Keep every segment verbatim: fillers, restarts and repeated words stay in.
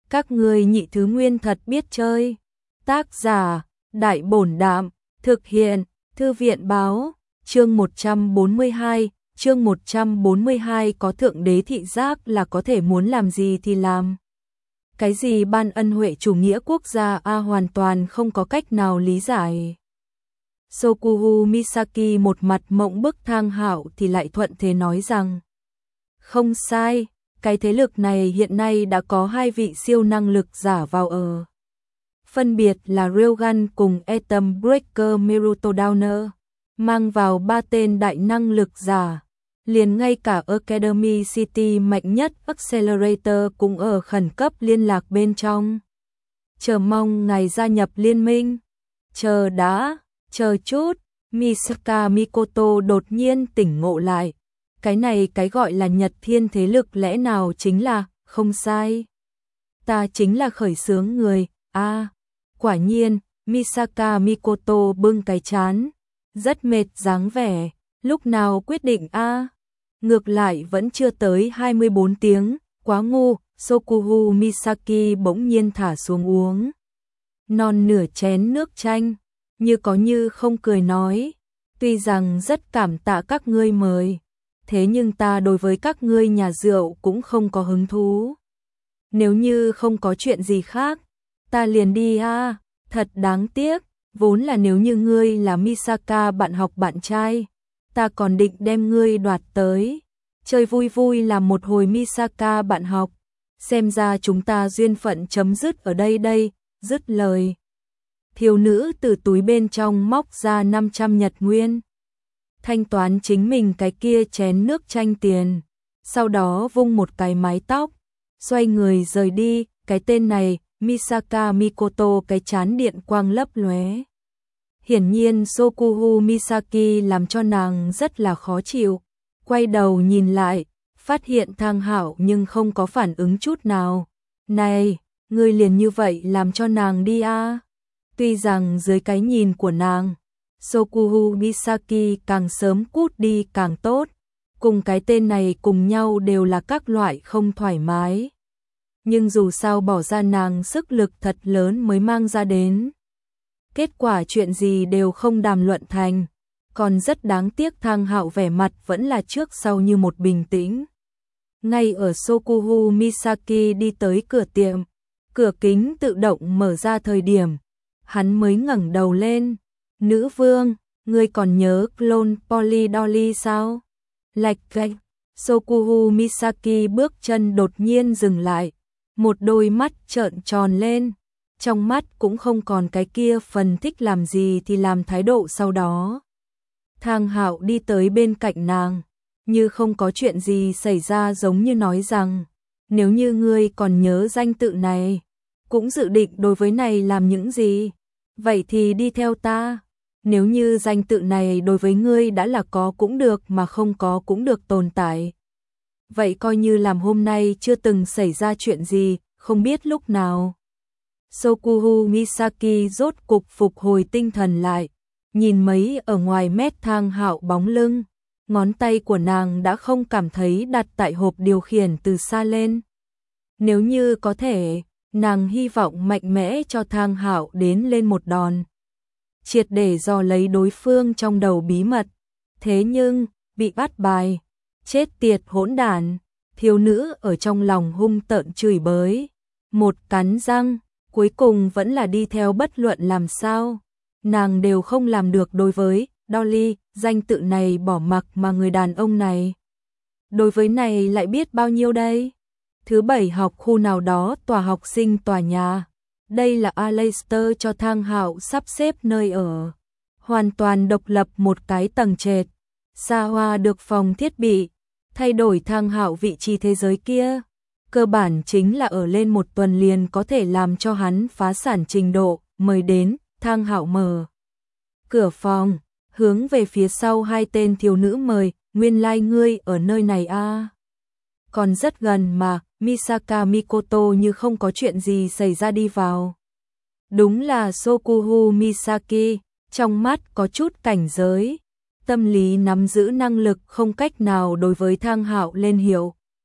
Các ngươi nhị thứ nguyên thật biết chơi. Tác giả, Đại Bổn Đạm, thực hiện, Thư viện Báo, chương một trăm bốn mươi hai, chương một trăm bốn mươi hai có thượng đế thị giác là có thể muốn làm gì thì làm. Cái gì ban ân huệ chủ nghĩa quốc gia a à, hoàn toàn không có cách nào lý giải. Sokuhu Misaki một mặt mộng bức, Thang Hạo thì lại thuận thế nói rằng không sai, cái thế lực này hiện nay đã có hai vị siêu năng lực giả vào ở. Phân biệt là Ryogan cùng Atom Breaker Meruto Downer, mang vào ba tên đại năng lực giả. Liền ngay cả Academy City mạnh nhất Accelerator cũng ở khẩn cấp liên lạc bên trong. Chờ mong ngài gia nhập liên minh. Chờ đã, chờ chút, Misaka Mikoto đột nhiên tỉnh ngộ lại. Cái này cái gọi là Nhật Thiên thế lực lẽ nào chính là, không sai. Ta chính là khởi xướng người, a à, quả nhiên, Misaka Mikoto bưng cái chán, rất mệt dáng vẻ, lúc nào quyết định a à? Ngược lại vẫn chưa tới hai mươi bốn tiếng, quá ngu, Sokuhu Misaki bỗng nhiên thả xuống uống non nửa chén nước chanh, như có như không cười nói, tuy rằng rất cảm tạ các ngươi mời, thế nhưng ta đối với các ngươi nhà rượu cũng không có hứng thú. Nếu như không có chuyện gì khác, ta liền đi a, à, thật đáng tiếc, vốn là nếu như ngươi là Misaka bạn học bạn trai, ta còn định đem ngươi đoạt tới, chơi vui vui làm một hồi Misaka bạn học, xem ra chúng ta duyên phận chấm dứt ở đây đây, dứt lời. Thiếu nữ từ túi bên trong móc ra năm trăm nhật nguyên, thanh toán chính mình cái kia chén nước chanh tiền, sau đó vung một cái mái tóc, xoay người rời đi, cái tên này, Misaka Mikoto cái chán điện quang lấp lóe. Hiển nhiên Sokuhu Misaki làm cho nàng rất là khó chịu, quay đầu nhìn lại, phát hiện Thang Hạo nhưng không có phản ứng chút nào. Này, ngươi liền như vậy làm cho nàng đi a? À? Tuy rằng dưới cái nhìn của nàng, Sokuhu Misaki càng sớm cút đi càng tốt, cùng cái tên này cùng nhau đều là các loại không thoải mái. Nhưng dù sao bỏ ra nàng sức lực thật lớn mới mang ra đến. Kết quả chuyện gì đều không đàm luận thành, còn rất đáng tiếc Thang Hạo vẻ mặt vẫn là trước sau như một bình tĩnh. Ngay ở Sokuhu Misaki đi tới cửa tiệm, cửa kính tự động mở ra thời điểm, hắn mới ngẩng đầu lên. Nữ vương, ngươi còn nhớ clone Polydolly sao? Lạch cạch, Sokuhu Misaki bước chân đột nhiên dừng lại, một đôi mắt trợn tròn lên, trong mắt cũng không còn cái kia phần thích làm gì thì làm thái độ sau đó. Thang Hạo đi tới bên cạnh nàng, như không có chuyện gì xảy ra giống như nói rằng, nếu như ngươi còn nhớ danh tự này, cũng dự định đối với này làm những gì, vậy thì đi theo ta. Nếu như danh tự này đối với ngươi đã là có cũng được mà không có cũng được tồn tại, vậy coi như làm hôm nay chưa từng xảy ra chuyện gì, không biết lúc nào. Sokuhu Misaki rốt cục phục hồi tinh thần lại, nhìn mấy ở ngoài mét Thang Hạo bóng lưng, ngón tay của nàng đã không cảm thấy đặt tại hộp điều khiển từ xa lên. Nếu như có thể, nàng hy vọng mạnh mẽ cho Thang Hạo đến lên một đòn, triệt để dò lấy đối phương trong đầu bí mật. Thế nhưng, bị bắt bài, chết tiệt hỗn đản, thiếu nữ ở trong lòng hung tợn chửi bới, một cắn răng, cuối cùng vẫn là đi theo bất luận làm sao. Nàng đều không làm được đối với Dolly, danh tự này bỏ mặc mà người đàn ông này. Đối với này lại biết bao nhiêu đây? Thứ bảy học khu nào đó tòa học sinh tòa nhà. Đây là Aleister cho Thang Hạo sắp xếp nơi ở. Hoàn toàn độc lập một cái tầng trệt. Xa hoa được phòng thiết bị. Thay đổi Thang Hạo vị trí thế giới kia. Cơ bản chính là ở lên một tuần liền có thể làm cho hắn phá sản trình độ. Mời đến, Thang Hạo mở cửa phòng, hướng về phía sau hai tên thiếu nữ mời, nguyên lai like ngươi ở nơi này a. À? Còn rất gần mà, Misaka Mikoto như không có chuyện gì xảy ra đi vào. Đúng là Sokuhu Misaki, trong mắt có chút cảnh giới, tâm lý nắm giữ năng lực không cách nào đối với Thang Hạo lên hiệu.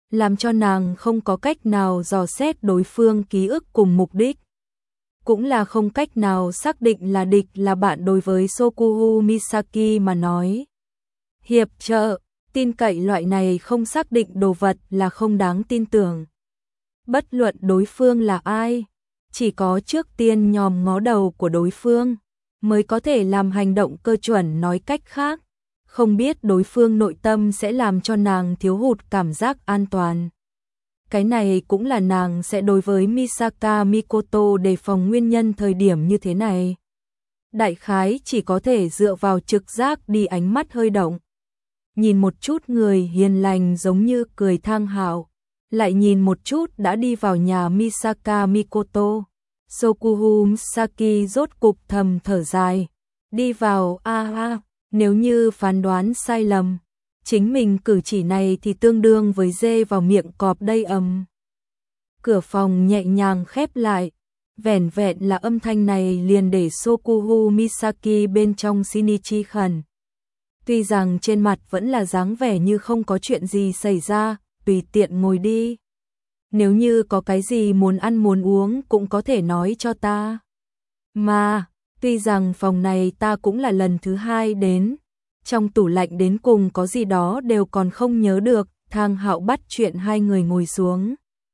làm cho nàng không có cách nào dò xét đối phương ký ức cùng mục đích. Cũng là không cách nào xác định là địch là bạn đối với Sokuhu Misaki mà nói. Hiệp trợ, tin cậy loại này không xác định đồ vật là không đáng tin tưởng. Bất luận đối phương là ai, chỉ có trước tiên nhòm ngó đầu của đối phương, mới có thể làm hành động cơ chuẩn. Nói cách khác, không biết đối phương nội tâm sẽ làm cho nàng thiếu hụt cảm giác an toàn. Cái này cũng là nàng sẽ đối với Misaka Mikoto đề phòng nguyên nhân thời điểm như thế này. Đại khái chỉ có thể dựa vào trực giác đi. Ánh mắt hơi động, nhìn một chút người hiền lành giống như cười Thang Hạo, lại nhìn một chút đã đi vào nhà Misaka Mikoto. Sokuhu Misaki rốt cục thầm thở dài, đi vào. A a, nếu như phán đoán sai lầm, chính mình cử chỉ này thì tương đương với dê vào miệng cọp đây. Ầm. Cửa phòng nhẹ nhàng khép lại, vẻn vẹn là âm thanh này liền để Sokuhu Misaki bên trong Shinichi khẩn. Tuy rằng trên mặt vẫn là dáng vẻ như không có chuyện gì xảy ra, tùy tiện ngồi đi. Nếu như có cái gì muốn ăn muốn uống cũng có thể nói cho ta. Mà, tuy rằng phòng này ta cũng là lần thứ hai đến, trong tủ lạnh đến cùng có gì đó đều còn không nhớ được. Thang Hạo bắt chuyện hai người ngồi xuống,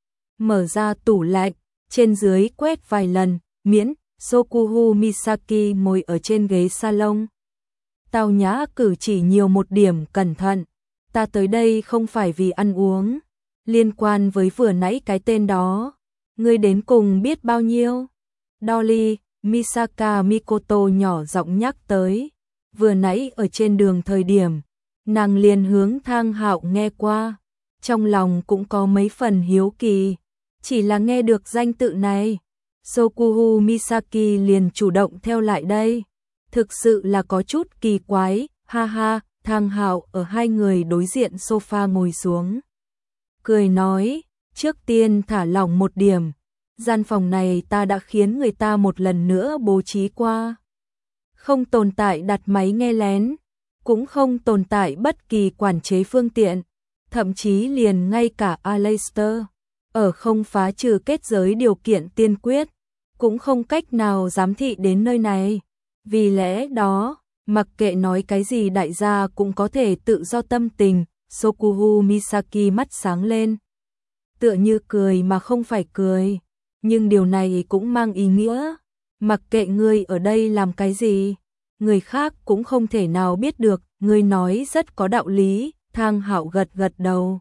mở ra tủ lạnh, trên dưới quét vài lần, miễn. Sokuhu Misaki ngồi ở trên ghế salon, tao nhã cử chỉ nhiều một điểm cẩn thận. Ta tới đây không phải vì ăn uống, liên quan với vừa nãy cái tên đó, ngươi đến cùng biết bao nhiêu? Dolly, Misaka Mikoto nhỏ giọng nhắc tới. Vừa nãy ở trên đường thời điểm, nàng liền hướng Thang Hạo nghe qua, trong lòng cũng có mấy phần hiếu kỳ, chỉ là nghe được danh tự này, Sokuhu Misaki liền chủ động theo lại đây. Thực sự là có chút kỳ quái, ha ha. Thang Hạo ở hai người đối diện sofa ngồi xuống, cười nói, trước tiên thả lỏng một điểm, gian phòng này ta đã khiến người ta một lần nữa bố trí qua. Không tồn tại đặt máy nghe lén, cũng không tồn tại bất kỳ quản chế phương tiện, thậm chí liền ngay cả Aleister, ở không phá trừ kết giới điều kiện tiên quyết, cũng không cách nào giám thị đến nơi này. Vì lẽ đó, mặc kệ nói cái gì đại gia cũng có thể tự do tâm tình. Sokuhu Misaki mắt sáng lên, tựa như cười mà không phải cười, nhưng điều này cũng mang ý nghĩa, mặc kệ ngươi ở đây làm cái gì, người khác cũng không thể nào biết được. Ngươi nói rất có đạo lý. Thang Hạo gật gật đầu,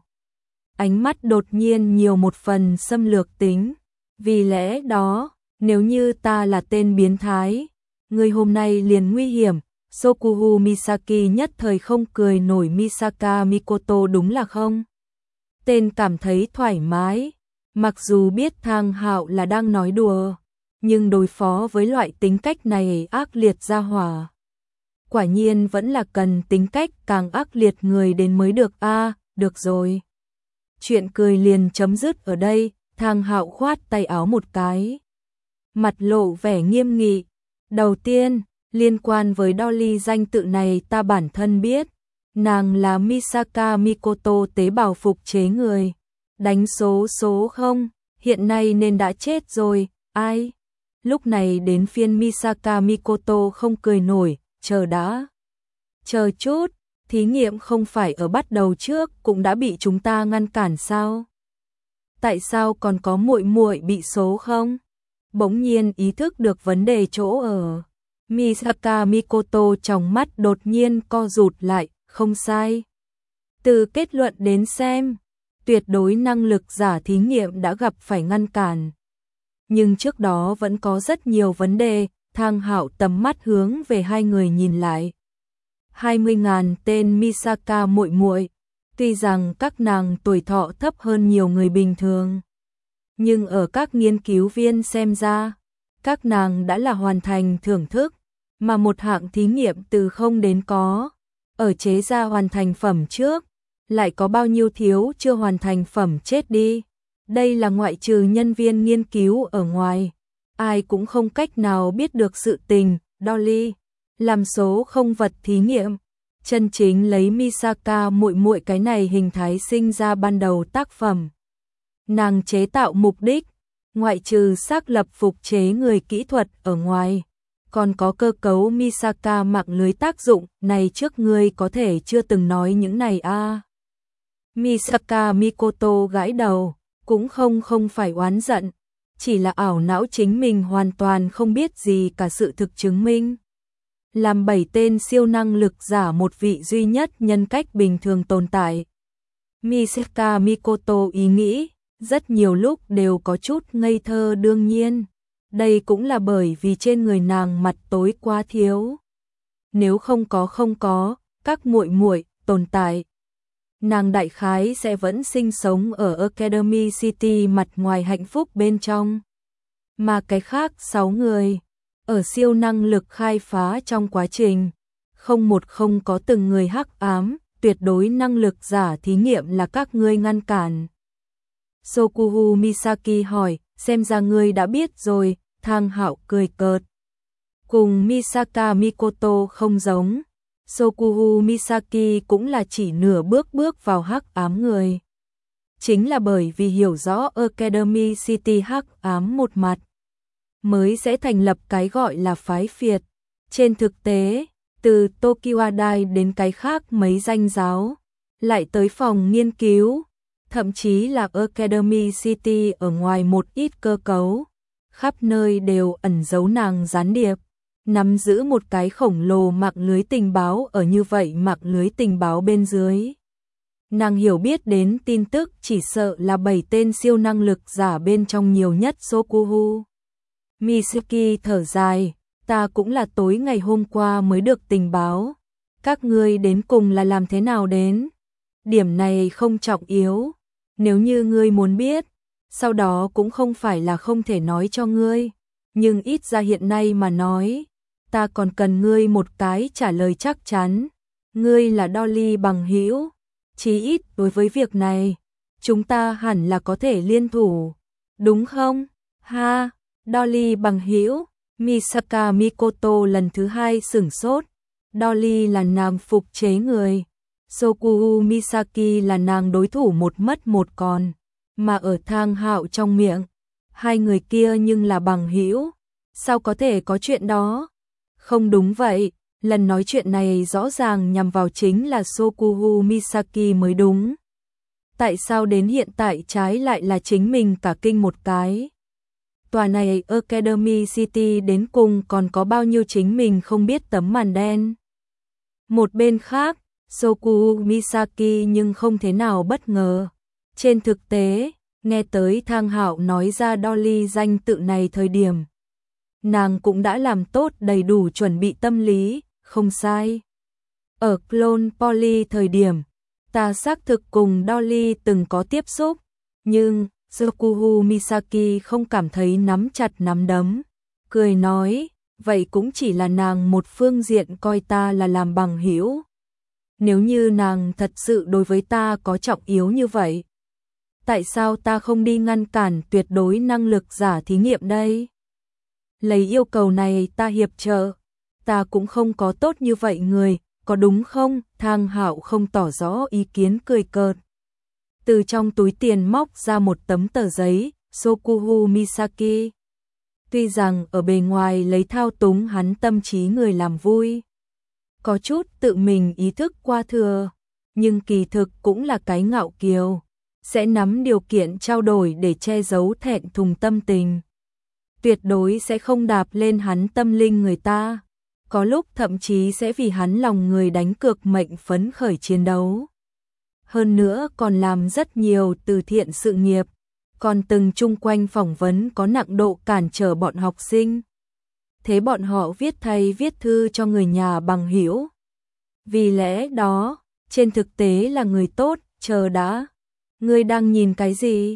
ánh mắt đột nhiên nhiều một phần xâm lược tính. Vì lẽ đó, nếu như ta là tên biến thái, ngươi hôm nay liền nguy hiểm. Sokuhu Misaki nhất thời không cười nổi. Misaka Mikoto đúng là không tên cảm thấy thoải mái, mặc dù biết Thang Hạo là đang nói đùa, nhưng đối phó với loại tính cách này ác liệt ra hỏa, quả nhiên vẫn là cần tính cách càng ác liệt người đến mới được. A, à, được rồi. Chuyện cười liền chấm dứt ở đây. Thang Hạo khoát tay áo một cái, mặt lộ vẻ nghiêm nghị. Đầu tiên, liên quan với Dolly danh tự này ta bản thân biết, nàng là Misaka Mikoto tế bào phục chế người, đánh số số không, hiện nay nên đã chết rồi. Ai? Lúc này đến phiên Misaka Mikoto không cười nổi, chờ đã. Chờ chút, thí nghiệm không phải ở bắt đầu trước cũng đã bị chúng ta ngăn cản sao? Tại sao còn có muội muội bị số không? Bỗng nhiên ý thức được vấn đề chỗ ở. Misaka Mikoto trong mắt đột nhiên co rụt lại, không sai. Từ kết luận đến xem, tuyệt đối năng lực giả thí nghiệm đã gặp phải ngăn cản. Nhưng trước đó vẫn có rất nhiều vấn đề. Thang Hạo tầm mắt hướng về hai người nhìn lại. hai mươi nghìn tên Misaka muội muội, tuy rằng các nàng tuổi thọ thấp hơn nhiều người bình thường, nhưng ở các nghiên cứu viên xem ra, các nàng đã là hoàn thành thưởng thức, mà một hạng thí nghiệm từ không đến có, ở chế ra hoàn thành phẩm trước, lại có bao nhiêu thiếu chưa hoàn thành phẩm chết đi. Đây là ngoại trừ nhân viên nghiên cứu ở ngoài, ai cũng không cách nào biết được sự tình. Dolly, làm số không vật thí nghiệm, chân chính lấy Misaka muội muội cái này hình thái sinh ra ban đầu tác phẩm. Nàng chế tạo mục đích, ngoại trừ xác lập phục chế người kỹ thuật ở ngoài, còn có cơ cấu Misaka mạng lưới tác dụng, này trước ngươi có thể chưa từng nói những này a. À. Misaka Mikoto gãi đầu, cũng không không phải oán giận, chỉ là ảo não chính mình hoàn toàn không biết gì cả sự thực chứng minh. Làm bảy tên siêu năng lực giả một vị duy nhất nhân cách bình thường tồn tại. Misaka Mikoto ý nghĩ, rất nhiều lúc đều có chút ngây thơ đương nhiên. Đây cũng là bởi vì trên người nàng mặt tối quá thiếu. Nếu không có không có, các muội muội tồn tại. Nàng đại khái sẽ vẫn sinh sống ở Academy City mặt ngoài hạnh phúc bên trong. Mà cái khác sáu người, ở siêu năng lực khai phá trong quá trình, không một không có từng người hắc ám, tuyệt đối năng lực giả thí nghiệm là các ngươi ngăn cản. Sokuhu Misaki hỏi, xem ra ngươi đã biết rồi, Thang Hạo cười cợt. Cùng Misaka Mikoto không giống, Sokuhu Misaki cũng là chỉ nửa bước bước vào hắc ám người. Chính là bởi vì hiểu rõ Academy City hắc ám một mặt, mới sẽ thành lập cái gọi là phái phiệt. Trên thực tế, từ Tokyo Dai đến cái khác mấy danh giáo, lại tới phòng nghiên cứu, thậm chí là Academy City ở ngoài một ít cơ cấu, khắp nơi đều ẩn giấu nàng gián điệp, nắm giữ một cái khổng lồ mạng lưới tình báo ở như vậy mạng lưới tình báo bên dưới. Nàng hiểu biết đến tin tức chỉ sợ là bảy tên siêu năng lực giả bên trong nhiều nhất Sokuhu. Misaki thở dài, ta cũng là tối ngày hôm qua mới được tình báo. Các ngươi đến cùng là làm thế nào đến? Điểm này không trọng yếu. Nếu như ngươi muốn biết, sau đó cũng không phải là không thể nói cho ngươi. Nhưng ít ra hiện nay mà nói, ta còn cần ngươi một cái trả lời chắc chắn. Ngươi là Dolly bằng hữu. Chí ít đối với việc này, chúng ta hẳn là có thể liên thủ. Đúng không? Ha, Dolly bằng hữu. Misaka Mikoto lần thứ hai sửng sốt. Dolly là nàng phục chế người. Sokuhu Misaki là nàng đối thủ một mất một còn. Mà ở Thang Hạo trong miệng, hai người kia nhưng là bằng hữu. Sao có thể có chuyện đó? Không đúng vậy, lần nói chuyện này rõ ràng nhằm vào chính là Sokuhu Misaki mới đúng. Tại sao đến hiện tại trái lại là chính mình cả kinh một cái? Tòa này Academy City đến cùng còn có bao nhiêu chính mình không biết tấm màn đen. Một bên khác, Sokuhu Misaki nhưng không thế nào bất ngờ. Trên thực tế, nghe tới Thang Hạo nói ra Dolly danh tự này thời điểm, nàng cũng đã làm tốt đầy đủ chuẩn bị tâm lý, không sai. Ở Clone Poly thời điểm, ta xác thực cùng Dolly từng có tiếp xúc, nhưng Sokuhu Misaki không cảm thấy nắm chặt nắm đấm, cười nói, vậy cũng chỉ là nàng một phương diện coi ta là làm bằng hữu. Nếu như nàng thật sự đối với ta có trọng yếu như vậy, tại sao ta không đi ngăn cản tuyệt đối năng lực giả thí nghiệm đây? Lấy yêu cầu này ta hiệp trợ, ta cũng không có tốt như vậy người, có đúng không? Thang Hạo không tỏ rõ ý kiến cười cợt. Từ trong túi tiền móc ra một tấm tờ giấy, Sokuhu Misaki. Tuy rằng ở bề ngoài lấy thao túng hắn tâm trí người làm vui, có chút tự mình ý thức qua thừa, nhưng kỳ thực cũng là cái ngạo kiều, sẽ nắm điều kiện trao đổi để che giấu thẹn thùng tâm tình. Tuyệt đối sẽ không đạp lên hắn tâm linh người ta, có lúc thậm chí sẽ vì hắn lòng người đánh cược mệnh phấn khởi chiến đấu. Hơn nữa còn làm rất nhiều từ thiện sự nghiệp, còn từng chung quanh phỏng vấn có nặng độ cản trở bọn học sinh. Thế bọn họ viết thay viết thư cho người nhà bằng hữu. Vì lẽ đó, trên thực tế là người tốt, chờ đã. Ngươi đang nhìn cái gì?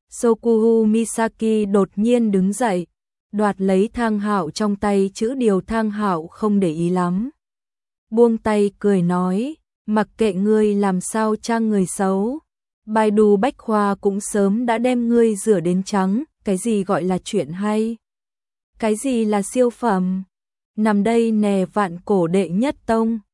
Sokuhu Misaki đột nhiên đứng dậy, đoạt lấy Thang Hạo trong tay chữ điều. Thang Hạo không để ý lắm. Buông tay cười nói, mặc kệ ngươi làm sao trang người xấu. Baidu Bách Khoa cũng sớm đã đem ngươi rửa đến trắng, cái gì gọi là chuyện hay? Cái gì là siêu phẩm? Nằm đây nè vạn cổ đệ nhất tông.